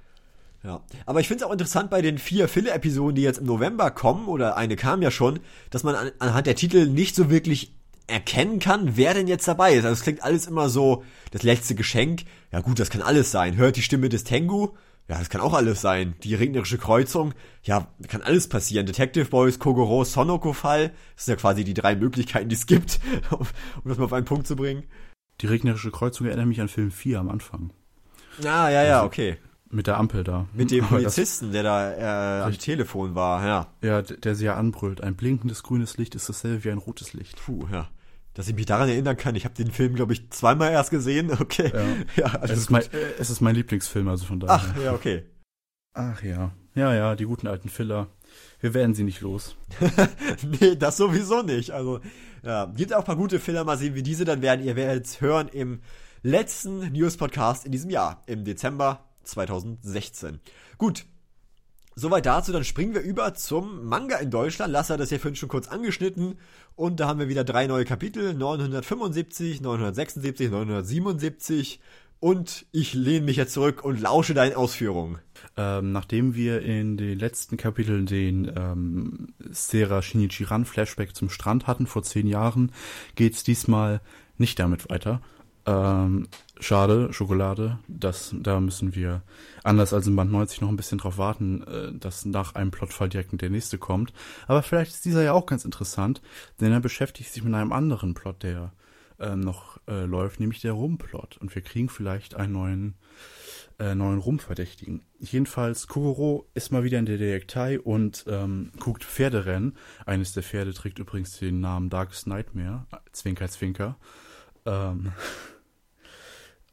Ja. Aber ich finde es auch interessant bei den vier Filler-Episoden, die jetzt im November kommen, oder eine kam ja schon, dass man an, anhand der Titel nicht so wirklich erkennen kann, wer denn jetzt dabei ist. Also es klingt alles immer so, das letzte Geschenk, ja gut, das kann alles sein. Hört die Stimme des Tengu, ja, das kann auch alles sein. Die regnerische Kreuzung, ja, kann alles passieren. Detective Boys, Kogoro, Sonoko-Fall, das sind ja quasi die drei Möglichkeiten, die es gibt, um, um das mal auf einen Punkt zu bringen. Die regnerische Kreuzung erinnert mich an Film vier am Anfang. Ah, ja, ja, okay. Mit der Ampel da. Mit dem Aber Polizisten, der da äh, am Richtig. Telefon war, ja. Das, ja, d- der sie ja anbrüllt. Ein blinkendes grünes Licht ist dasselbe wie ein rotes Licht. Puh, ja. Dass ich mich daran erinnern kann. Ich habe den Film, glaube ich, zweimal erst gesehen. Okay. Ja. Ja, alles Es ist, gut. mein, äh, es ist mein Lieblingsfilm, also von daher. Ach, ja, okay. Ach ja. Ja, ja, die guten alten Filler. Wir werden sie nicht los. Nee, das sowieso nicht. Also, ja, gibt auch ein paar gute Filler. Mal sehen, wie diese dann werden. Ihr werdet es hören im letzten News-Podcast in diesem Jahr. Im Dezember zwanzig sechzehn. Gut. Soweit dazu, dann springen wir über zum Manga in Deutschland. Lasse hat das ja vorhin schon kurz angeschnitten. Und da haben wir wieder drei neue Kapitel. neunhundertfünfundsiebzig, neunhundertsechsundsiebzig, neunhundertsiebenundsiebzig. Und ich lehne mich jetzt zurück und lausche deinen Ausführungen. Ähm, nachdem wir in den letzten Kapiteln den ähm, Sera Shinichi Ran Flashback zum Strand hatten vor zehn Jahren, geht's diesmal nicht damit weiter. Ähm, schade, Schokolade, das, da müssen wir, anders als in Band neunzig, noch ein bisschen drauf warten, äh, dass nach einem Plotfall direkt der nächste kommt. Aber vielleicht ist dieser ja auch ganz interessant, denn er beschäftigt sich mit einem anderen Plot, der ähm, noch äh, läuft, nämlich der Rumplot. Und wir kriegen vielleicht einen neuen äh, neuen Rumverdächtigen. Jedenfalls, Kogoro ist mal wieder in der Detektei und ähm, guckt Pferderennen. Eines der Pferde trägt übrigens den Namen Darkest Nightmare, Zwinker, Zwinker. Ähm,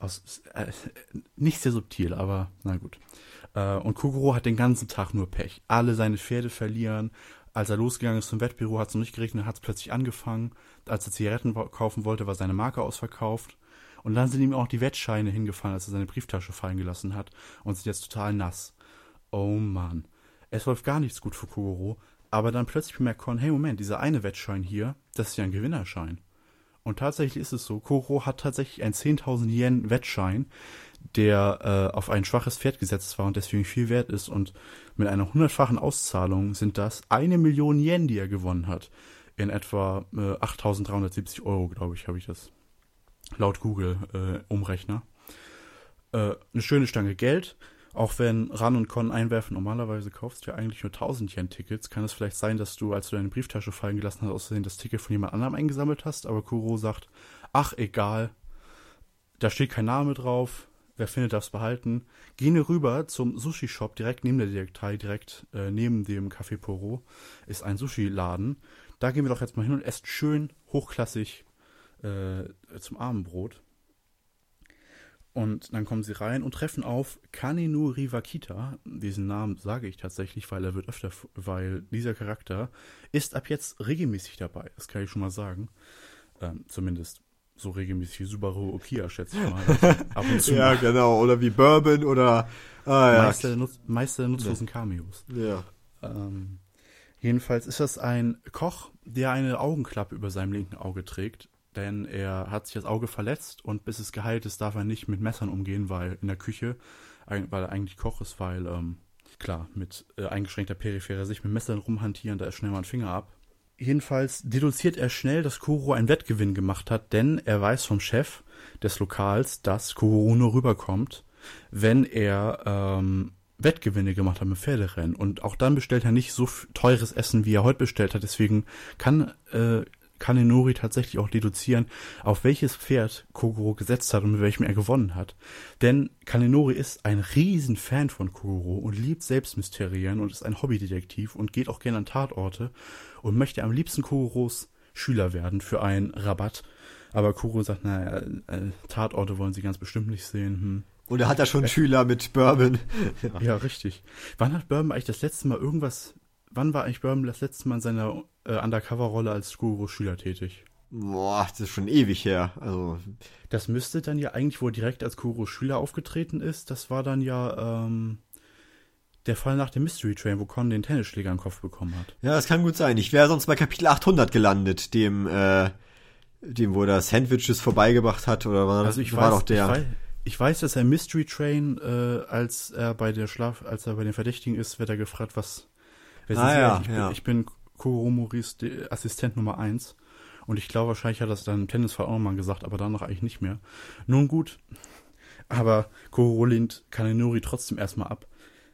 aus, äh, nicht sehr subtil, aber na gut. Äh, und Kogoro hat den ganzen Tag nur Pech. Alle seine Pferde verlieren. Als er losgegangen ist zum Wettbüro, hat es noch nicht geregnet, hat es plötzlich angefangen. Als er Zigaretten kaufen wollte, war seine Marke ausverkauft. Und dann sind ihm auch die Wettscheine hingefallen, als er seine Brieftasche fallen gelassen hat und sind jetzt total nass. Oh Mann. Es läuft gar nichts gut für Kogoro, aber dann plötzlich bemerkt Con, hey Moment, dieser eine Wettschein hier, das ist ja ein Gewinnerschein. Und tatsächlich ist es so, Kogoro hat tatsächlich einen zehntausend Yen Wettschein, der äh, auf ein schwaches Pferd gesetzt war und deswegen viel wert ist. Und mit einer hundertfachen Auszahlung sind das eine Million Yen, die er gewonnen hat. In etwa äh, achttausenddreihundertsiebzig Euro, glaube ich, habe ich das laut Google äh, Umrechner. Äh, eine schöne Stange Geld. Auch wenn Ran und Con einwerfen, normalerweise kaufst du ja eigentlich nur tausend Yen Tickets, kann es vielleicht sein, dass du, als du deine Brieftasche fallen gelassen hast, aus Versehen das Ticket von jemand anderem eingesammelt hast, aber Kogoro sagt, ach egal, da steht kein Name drauf, wer findet, darf es behalten. Gehen wir rüber zum Sushi-Shop, direkt neben der Direktei, direkt äh, neben dem Café Poro, ist ein Sushi-Laden. Da gehen wir doch jetzt mal hin und essen schön hochklassig äh, zum Abendbrot. Und dann kommen sie rein und treffen auf Kanenu Riwakita. Diesen Namen sage ich tatsächlich, weil er wird öfter, weil dieser Charakter ist ab jetzt regelmäßig dabei. Das kann ich schon mal sagen. Ähm, zumindest so regelmäßig wie Subaru Okia, schätze ich mal. Also ab und zu ja, mal. genau. Oder wie Bourbon oder ah, ja. Meister, der Nutz, Meister der nutzlosen Cameos. Ja. Ähm, jedenfalls ist das ein Koch, der eine Augenklappe über seinem linken Auge trägt. Denn er hat sich das Auge verletzt und bis es geheilt ist, darf er nicht mit Messern umgehen, weil in der Küche, weil er eigentlich Koch ist, weil, ähm, klar, mit äh, eingeschränkter peripherer Sicht mit Messern rumhantieren, da ist schnell mal ein Finger ab. Jedenfalls deduziert er schnell, dass Kogoro einen Wettgewinn gemacht hat, denn er weiß vom Chef des Lokals, dass Kogoro nur rüberkommt, wenn er ähm, Wettgewinne gemacht hat mit Pferderennen. Und auch dann bestellt er nicht so teures Essen, wie er heute bestellt hat. Deswegen kann äh, Kanenori tatsächlich auch deduzieren, auf welches Pferd Kogoro gesetzt hat und mit welchem er gewonnen hat. Denn Kanenori ist ein riesen Fan von Kogoro und liebt Selbstmysterien und ist ein Hobbydetektiv und geht auch gerne an Tatorte und möchte am liebsten Kogoros Schüler werden für einen Rabatt. Aber Kogoro sagt, naja, äh, Tatorte wollen sie ganz bestimmt nicht sehen. Hm. Und er hat ja schon einen Schüler mit Bourbon. Ja. Ja, richtig. Wann hat Bourbon eigentlich das letzte Mal irgendwas, wann war eigentlich Bourbon das letzte Mal in seiner äh, Undercover-Rolle als Kogoros Schüler tätig? Boah, das ist schon ewig her. Also das müsste dann ja eigentlich, wo er direkt als Kogoros Schüler aufgetreten ist, das war dann ja ähm, der Fall nach dem Mystery Train, wo Con den Tennisschläger im Kopf bekommen hat. ja, das kann gut sein. Ich wäre sonst bei Kapitel achthundert gelandet, dem, äh, dem, wo er Sandwiches vorbeigebracht hat, oder war, Also ich war weiß, doch der. Ich weiß, ich weiß, dass er Mystery Train, äh, als er bei der Schlaf, als er bei den Verdächtigen ist, wird er gefragt, was, wer sind Ah, Sie ja, eigentlich? ich, ja. bin, ich bin Kogoro Moris Assistent Nummer eins. Und ich glaube, wahrscheinlich hat das dann im Tennisfall auch nochmal gesagt, aber danach eigentlich nicht mehr. Nun gut, aber Kogoro lehnt Kanenori trotzdem erstmal ab.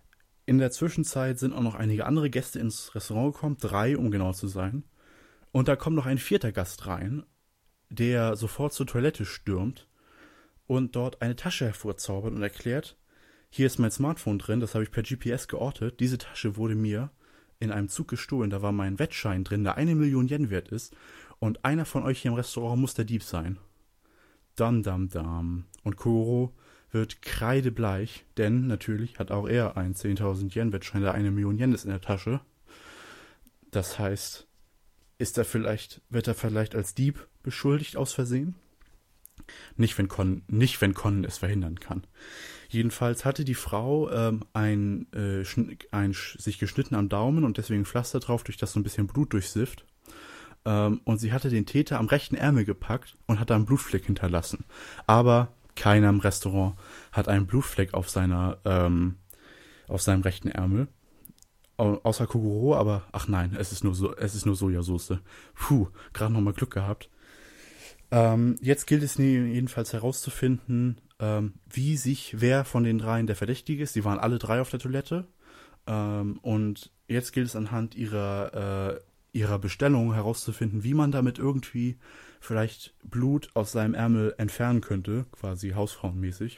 In der Zwischenzeit sind auch noch einige andere Gäste ins Restaurant gekommen, drei, um genau zu sein. Und da kommt noch ein vierter Gast rein, der sofort zur Toilette stürmt und dort eine Tasche hervorzaubert und erklärt, hier ist mein Smartphone drin, das habe ich per G P S geortet. Diese Tasche wurde mir in einem Zug gestohlen, da war mein Wettschein drin, der eine Million Yen wert ist. Und einer von euch hier im Restaurant muss der Dieb sein. Dam, dam, dam. Und Kogoro wird kreidebleich, denn natürlich hat auch er einen zehntausend Yen Wettschein, der eine Million Yen ist in der Tasche. Das heißt, ist er vielleicht, wird er vielleicht als Dieb beschuldigt aus Versehen? Nicht, wenn Con, nicht, wenn Con es verhindern kann. Jedenfalls hatte die Frau ähm, ein, äh, ein sich geschnitten am Daumen und deswegen Pflaster drauf, durch das so ein bisschen Blut durchsifft. Ähm, und sie hatte den Täter am rechten Ärmel gepackt und hat da einen Blutfleck hinterlassen. Aber keiner im Restaurant hat einen Blutfleck auf seiner, ähm, auf seinem rechten Ärmel. Au- außer Kogoro, aber ach nein, es ist nur so, es ist nur Sojasauce. Puh, gerade noch mal Glück gehabt. Ähm, jetzt gilt es jedenfalls herauszufinden, ähm, wie sich wer von den dreien der Verdächtige ist. Sie waren alle drei auf der Toilette. Ähm, und jetzt gilt es anhand ihrer, äh, ihrer Bestellung herauszufinden, wie man damit irgendwie vielleicht Blut aus seinem Ärmel entfernen könnte, quasi hausfrauenmäßig.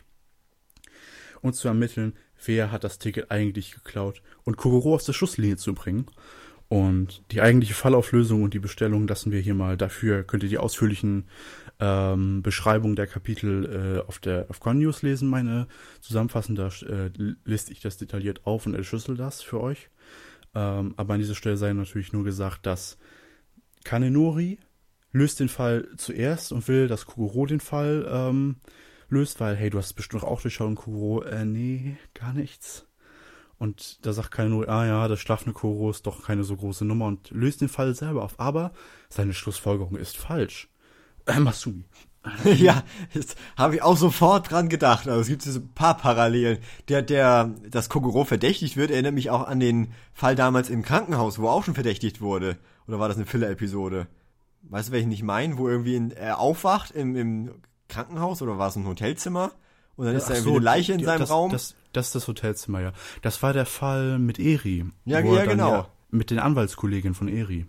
Und zu ermitteln, wer hat das Ticket eigentlich geklaut und Kogoro aus der Schusslinie zu bringen. Und die eigentliche Fallauflösung und die Bestellung lassen wir hier mal. Dafür könnt ihr die ausführlichen ähm, Beschreibungen der Kapitel äh, auf der auf Con News lesen, meine zusammenfassend. Da äh, liste ich das detailliert auf und entschlüssel das für euch. Ähm, aber an dieser Stelle sei natürlich nur gesagt, dass Kanenori löst den Fall zuerst und will, dass Kogoro den Fall ähm, löst, weil, hey, du hast bestimmt auch durchschaut und Kogoro, äh, nee, gar nichts. Und da sagt Kanenori, ah ja, das schlafende Kogoro ist doch keine so große Nummer und löst den Fall selber auf. Aber seine Schlussfolgerung ist falsch. Äh, Masumi. Ja, das habe ich auch sofort dran gedacht. Also es gibt so ein paar Parallelen. Der, der, dass Kogoro verdächtigt wird, erinnert mich auch an den Fall damals im Krankenhaus, wo auch schon verdächtigt wurde. Oder war das eine Filler-Episode? Weißt du, welchen ich meine? Wo irgendwie ein, er aufwacht im, im Krankenhaus oder war es ein Hotelzimmer? Und dann ist da irgendwie so, eine Leiche in die, seinem das, Raum. Das, das ist das Hotelzimmer, ja. Das war der Fall mit Eri. Ja, wo er ja dann genau. mit den Anwaltskolleginnen von Eri.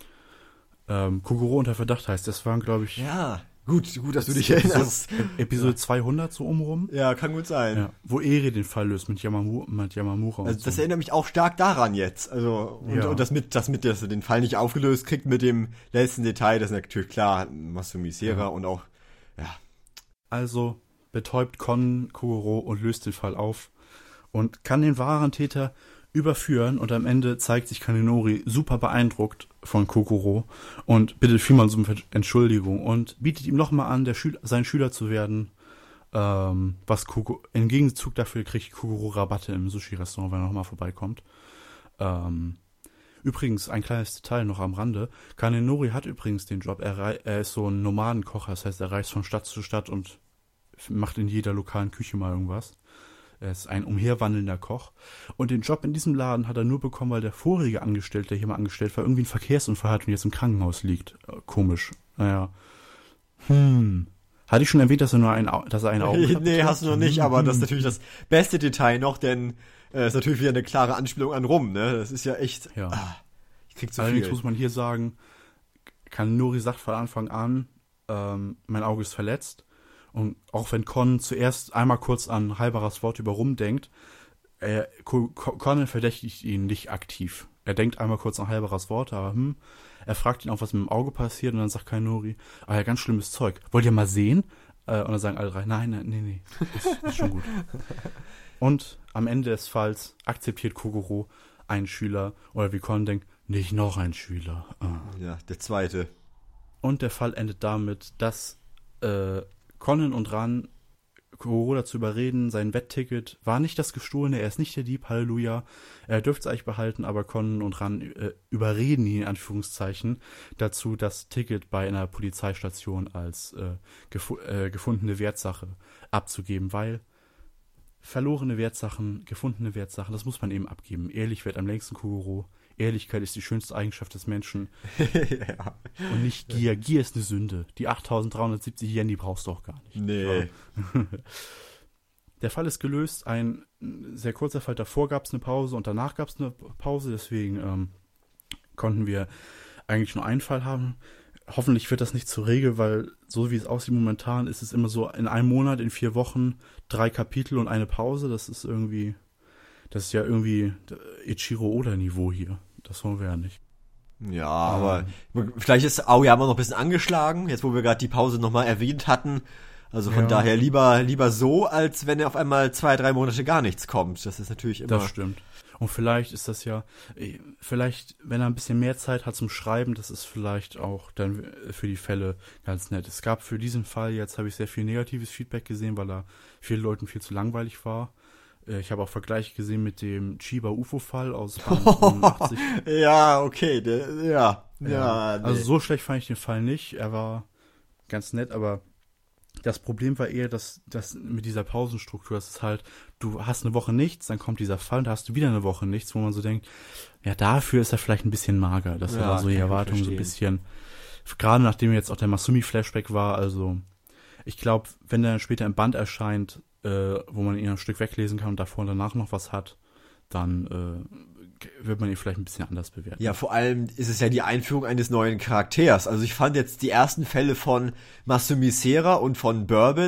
Ähm, Kogoro unter Verdacht heißt, das waren, glaube ich... Ja, gut, gut, dass du dich Episode, erinnerst. Episode zweihundert so umrum. Ja, kann gut sein. Ja, wo Eri den Fall löst mit, Yamamu, mit Yamamura. Also und das so. erinnert mich auch stark daran jetzt. Also und, Ja. und das mit, das mit, dass er den Fall nicht aufgelöst kriegt mit dem letzten Detail, das ist natürlich klar, Masumi Sera Ja. und auch, ja. Also betäubt Kon Kogoro und löst den Fall auf und kann den wahren Täter überführen und am Ende zeigt sich Kanenori super beeindruckt von Kogoro und bittet vielmals um Entschuldigung und bietet ihm nochmal an, der Schüler, sein Schüler zu werden, ähm, was Kogoro, im Gegenzug dafür kriegt Kogoro Rabatte im Sushi-Restaurant, wenn er nochmal vorbeikommt. Ähm, übrigens, ein kleines Detail noch am Rande, Kanenori hat übrigens den Job, er, rei- er ist so ein Nomadenkocher, das heißt, er reist von Stadt zu Stadt und macht in jeder lokalen Küche mal irgendwas. Er ist ein umherwandelnder Koch. Und den Job in diesem Laden hat er nur bekommen, weil der vorige Angestellte, der hier mal angestellt war, irgendwie einen Verkehrsunfall hat und jetzt im Krankenhaus liegt. Äh, Komisch. Naja. Hm. Hatte ich schon erwähnt, dass er nur ein, Au- dass er ein Auge hat? Nee, hast du noch nicht, aber das ist natürlich das beste Detail noch, denn äh, ist natürlich wieder eine klare Anspielung an Rum, ne? Das ist ja echt, Ja. ah, ich krieg zu Allerdings viel. muss man hier sagen, Kanenori sagt von Anfang an, ähm, mein Auge ist verletzt. Und auch wenn Con zuerst einmal kurz an Halberas Wort über Rum denkt, äh, Ko- Ko- Conan verdächtigt ihn nicht aktiv. Er denkt einmal kurz an Halberas Wort, aber hm, er fragt ihn auch, was mit dem Auge passiert und dann sagt Kanenori, ah ja, ganz schlimmes Zeug. Wollt ihr mal sehen? Äh, und dann sagen alle drei, nein, nein, nee, nee, ist, ist schon gut. Und am Ende des Falls akzeptiert Kogoro einen Schüler oder wie Conan denkt, nicht noch ein Schüler. Ah. Ja, der zweite. Und der Fall endet damit, dass äh, Conan und Ran Kogoro dazu überreden, sein Wettticket war nicht das gestohlene, er ist nicht der Dieb, Halleluja. Er dürfte es eigentlich behalten, aber Conan und Ran äh, überreden ihn, in Anführungszeichen, dazu, das Ticket bei einer Polizeistation als äh, gefu- äh, gefundene Wertsache abzugeben, weil verlorene Wertsachen, gefundene Wertsachen, das muss man eben abgeben. Ehrlich wird am längsten, Kogoro. Ehrlichkeit ist die schönste Eigenschaft des Menschen. Ja. Und nicht Gier. Gier ist eine Sünde. Die achttausenddreihundertsiebzig Yen, die brauchst du auch gar nicht. Nee. Der Fall ist gelöst. Ein sehr kurzer Fall. Davor gab es eine Pause und danach gab es eine Pause. Deswegen ähm, konnten wir eigentlich nur einen Fall haben. Hoffentlich wird das nicht zur Regel, weil so wie es aussieht momentan, ist es immer so in einem Monat, in vier Wochen, drei Kapitel und eine Pause. Das ist irgendwie... Das ist ja irgendwie Ichiro Oda-Niveau hier. Das wollen wir ja nicht. Ja, aber vielleicht ist Aoyama noch ein bisschen angeschlagen, jetzt wo wir gerade die Pause nochmal erwähnt hatten. Also von Ja. daher lieber lieber so, als wenn er auf einmal zwei, drei Monate gar nichts kommt. Das ist natürlich immer... Das stimmt. Und vielleicht ist das ja, eh, vielleicht, wenn er ein bisschen mehr Zeit hat zum Schreiben, das ist vielleicht auch dann für die Fälle ganz nett. Es gab für diesen Fall, jetzt habe ich sehr viel negatives Feedback gesehen, weil er vielen Leuten viel zu langweilig war. Ich habe auch Vergleiche gesehen mit dem Chiba-U F O-Fall aus Band fünfundachtzig. Ja, okay, der, ja, ja. Ja, nee. also so schlecht fand ich den Fall nicht. Er war ganz nett, aber das Problem war eher, dass das mit dieser Pausenstruktur, das ist halt, du hast eine Woche nichts, dann kommt dieser Fall und da hast du wieder eine Woche nichts, wo man so denkt, ja, dafür ist er vielleicht ein bisschen mager. Das Ja, war so die kann ich Erwartung so ein verstehen. bisschen, gerade nachdem jetzt auch der Masumi-Flashback war, also ich glaube, wenn er später im Band erscheint, äh, wo man ihn ein Stück weglesen kann und davor und danach noch was hat, dann äh, wird man ihn vielleicht ein bisschen anders bewerten. Ja, vor allem ist es ja die Einführung eines neuen Charakters. Also ich fand jetzt die ersten Fälle von Masumi Sera und von Bourbon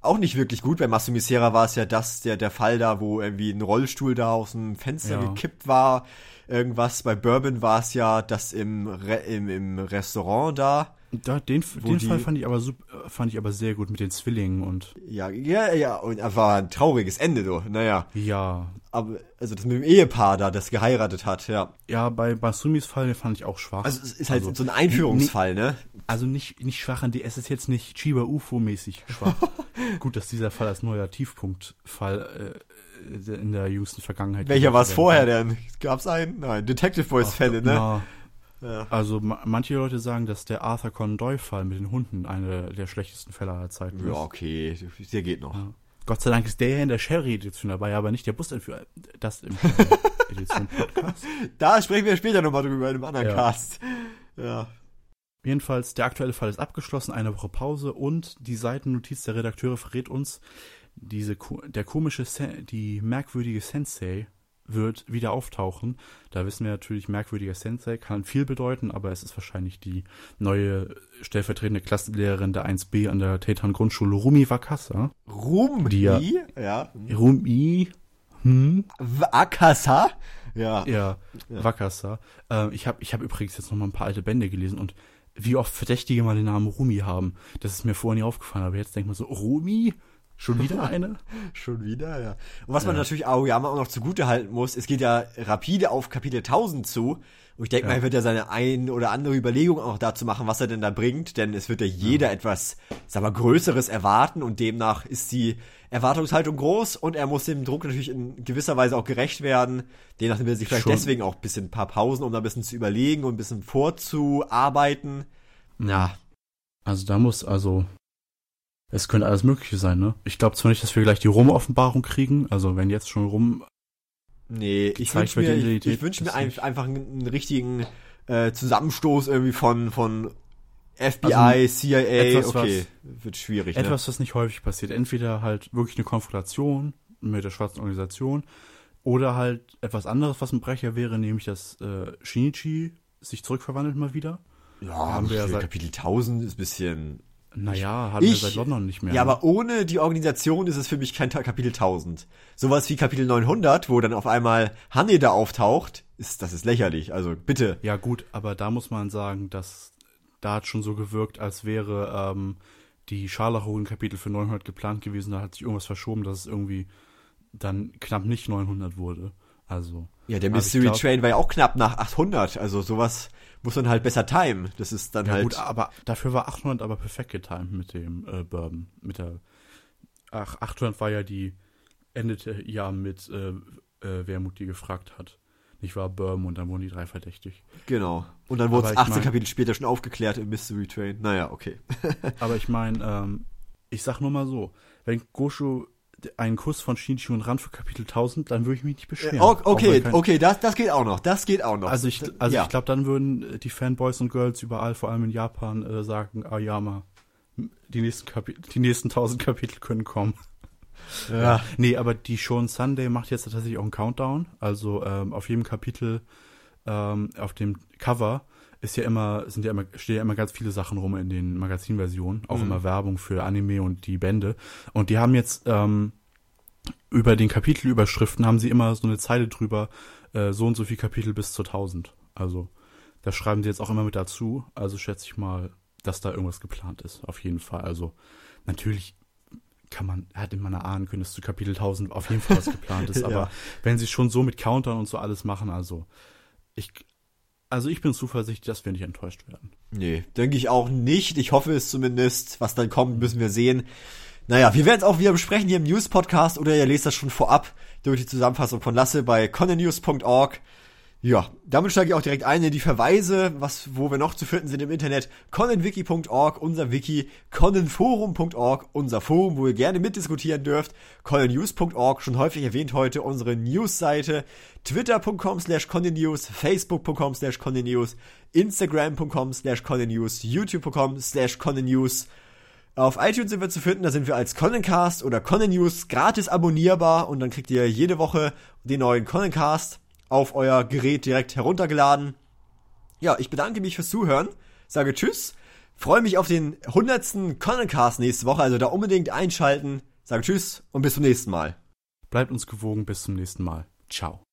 auch nicht wirklich gut. Bei Masumi Sera war es ja das, der, der Fall da, wo irgendwie ein Rollstuhl da aus dem Fenster Ja. gekippt war. Irgendwas. Bei Bourbon war es ja das im, Re- im, im Restaurant da. Da, den Wo den die- Fall fand ich aber sup- fand ich aber sehr gut mit den Zwillingen und Ja, ja, ja. Und es war ein trauriges Ende, so. Naja. ja. Aber, also das mit dem Ehepaar da, das geheiratet hat, ja. Ja, bei Masumis Fall, den fand ich auch schwach. Also es ist halt Also, so ein Einführungsfall, ne? Also nicht, nicht schwach an die, es ist jetzt nicht Chiba Ufo-mäßig schwach. Gut, dass dieser Fall als neuer Tiefpunktfall äh, in der jüngsten Vergangenheit. Welcher war es werden vorher kann. denn? Gab's einen? Nein, Detective Boys Fälle, ne? Ja, Ja. also ma- manche Leute sagen, dass der Arthur Conan Doyle Fall mit den Hunden einer der schlechtesten Fälle aller Zeiten Ja, ist. okay, der geht noch. Ja. Gott sei Dank ist der ja in der Sherry-Edition dabei, aber nicht der Busentführer. Das im Edition-Podcast. Da sprechen wir später nochmal drüber in einem anderen Ja. Cast. Ja. Jedenfalls, der aktuelle Fall ist abgeschlossen, eine Woche Pause und die Seitennotiz der Redakteure verrät uns, diese, ko- der komische, Sen- die merkwürdige Sensei wird wieder auftauchen. Da wissen wir natürlich, merkwürdiger Sensei kann viel bedeuten, aber es ist wahrscheinlich die neue stellvertretende Klassenlehrerin der eins B an der Teitan Grundschule, Rumi Wakasa. Rum, Die ja- wie? Ja. Rumi, hm? Wakasa? Ja. Ja, Wakasa. Ähm, ich habe ich hab übrigens jetzt noch mal ein paar alte Bände gelesen und wie oft Verdächtige mal den Namen Rumi haben. Das ist mir vorher nie aufgefallen, aber jetzt denkt man so, Rumi? Schon wieder eine? Schon wieder, ja. Und was man Ja. natürlich Aoyama auch noch zugute halten muss, es geht ja rapide auf Kapitel tausend zu. Und ich denke Ja. mal, er wird ja seine ein oder andere Überlegung auch dazu machen, was er denn da bringt. Denn es wird ja jeder etwas, sag mal, Größeres erwarten. Und demnach ist die Erwartungshaltung groß. Und er muss dem Druck natürlich in gewisser Weise auch gerecht werden. Demnach nimmt er sich vielleicht Schon. deswegen auch ein bisschen ein paar Pausen, um da ein bisschen zu überlegen und ein bisschen vorzuarbeiten. Ja, Also da muss, also, es könnte alles Mögliche sein, ne? Ich glaube zwar nicht, dass wir gleich die Rum-Offenbarung kriegen, also wenn jetzt schon Rum, nee, ich Gezeigt wünsche mir, wird die ich, Identität, ich wünsch mir das ein, nicht. einfach einen, einen richtigen äh, Zusammenstoß irgendwie von, von F B I, Also C I A, etwas, okay, wird schwierig, ne? etwas, was nicht häufig passiert. Entweder halt wirklich eine Konfrontation mit der schwarzen Organisation oder halt etwas anderes, was ein Brecher wäre, nämlich dass äh, Shinichi sich zurückverwandelt mal wieder. Ja, haben wir ja für seit- Kapitel tausend ist ein bisschen... Naja, haben wir ich- seit London nicht mehr. Ja, ne? aber ohne die Organisation ist es für mich kein Ta- Kapitel tausend. Sowas wie Kapitel neunhundert, wo dann auf einmal Haneda auftaucht, ist, das ist lächerlich, also bitte. Ja gut, aber da muss man sagen, dass da hat schon so gewirkt, als wäre ähm, die Scharlachroten-Kapitel für neunhundert geplant gewesen, da hat sich irgendwas verschoben, dass es irgendwie dann knapp nicht neunhundert wurde. Also Ja, der Also ich Mystery glaub- Train war ja auch knapp nach achthundert, also sowas muss man halt besser timen. Das ist dann ja halt... gut, aber dafür war achthundert aber perfekt getimt mit dem äh, Bourbon, mit der ach, achthundert war ja die endete ja mit äh, äh, Wermut, die gefragt hat. Nicht wahr, Bourbon und dann wurden die drei verdächtig. Genau. Und dann wurde Aber es ich achtzehn mein- Kapitel später schon aufgeklärt im Mystery Train. Naja, okay. Aber ich meine, ähm, ich sag nur mal so, wenn Gosho einen Kuss von Shinichi und Ran für Kapitel tausend, dann würde ich mich nicht beschweren. O- Auch okay, wenn kein- okay, das, das geht auch noch. Das geht auch noch. Also ich, also ja. ich glaube, dann würden die Fanboys und Girls überall, vor allem in Japan, äh, sagen, Aoyama, die nächsten Kapitel, die nächsten tausend Kapitel können kommen. Ja. Nee, aber die Shonen Sunday macht jetzt tatsächlich auch einen Countdown. Also ähm, auf jedem Kapitel, ähm, auf dem Cover ist ja immer, sind ja immer, stehen ja immer ganz viele Sachen rum in den Magazinversionen, auch Mhm. immer Werbung für Anime und die Bände. Und die haben jetzt ähm, über den Kapitelüberschriften haben sie immer so eine Zeile drüber, äh, so und so viel Kapitel bis zu tausend. Also das schreiben sie jetzt auch immer mit dazu. Also schätze ich mal, dass da irgendwas geplant ist, auf jeden Fall. Also natürlich kann man, hätte man erahnen können, dass zu Kapitel tausend auf jeden Fall was geplant ist. Ja. Aber wenn sie schon so mit Countern und so alles machen, also ich, also ich bin zuversichtlich, dass wir nicht enttäuscht werden. Nee, denke ich auch nicht. Ich hoffe es zumindest. Was dann kommt, müssen wir sehen. Naja, wir werden es auch wieder besprechen hier im News-Podcast oder ihr lest das schon vorab durch die Zusammenfassung von Lasse bei connenews punkt org. Ja, damit steige ich auch direkt ein in die Verweise, was, wo wir noch zu finden sind im Internet. connenwiki punkt org, unser Wiki, connenforum punkt org, unser Forum, wo ihr gerne mitdiskutieren dürft, connenews punkt org, schon häufig erwähnt heute, unsere News-Seite, twitter punkt com slash connenews, facebook punkt com slash connenews, instagram punkt com slash connenews, youtube punkt com slash connenews. Auf iTunes sind wir zu finden, da sind wir als Connencast oder Connenews gratis abonnierbar und dann kriegt ihr jede Woche den neuen Connencast auf euer Gerät direkt heruntergeladen. Ja, ich bedanke mich fürs Zuhören, sage Tschüss, Freue mich auf den hundertsten Conancast nächste Woche, also da unbedingt einschalten. Sage Tschüss und bis zum nächsten Mal. Bleibt uns gewogen, bis zum nächsten Mal. Ciao.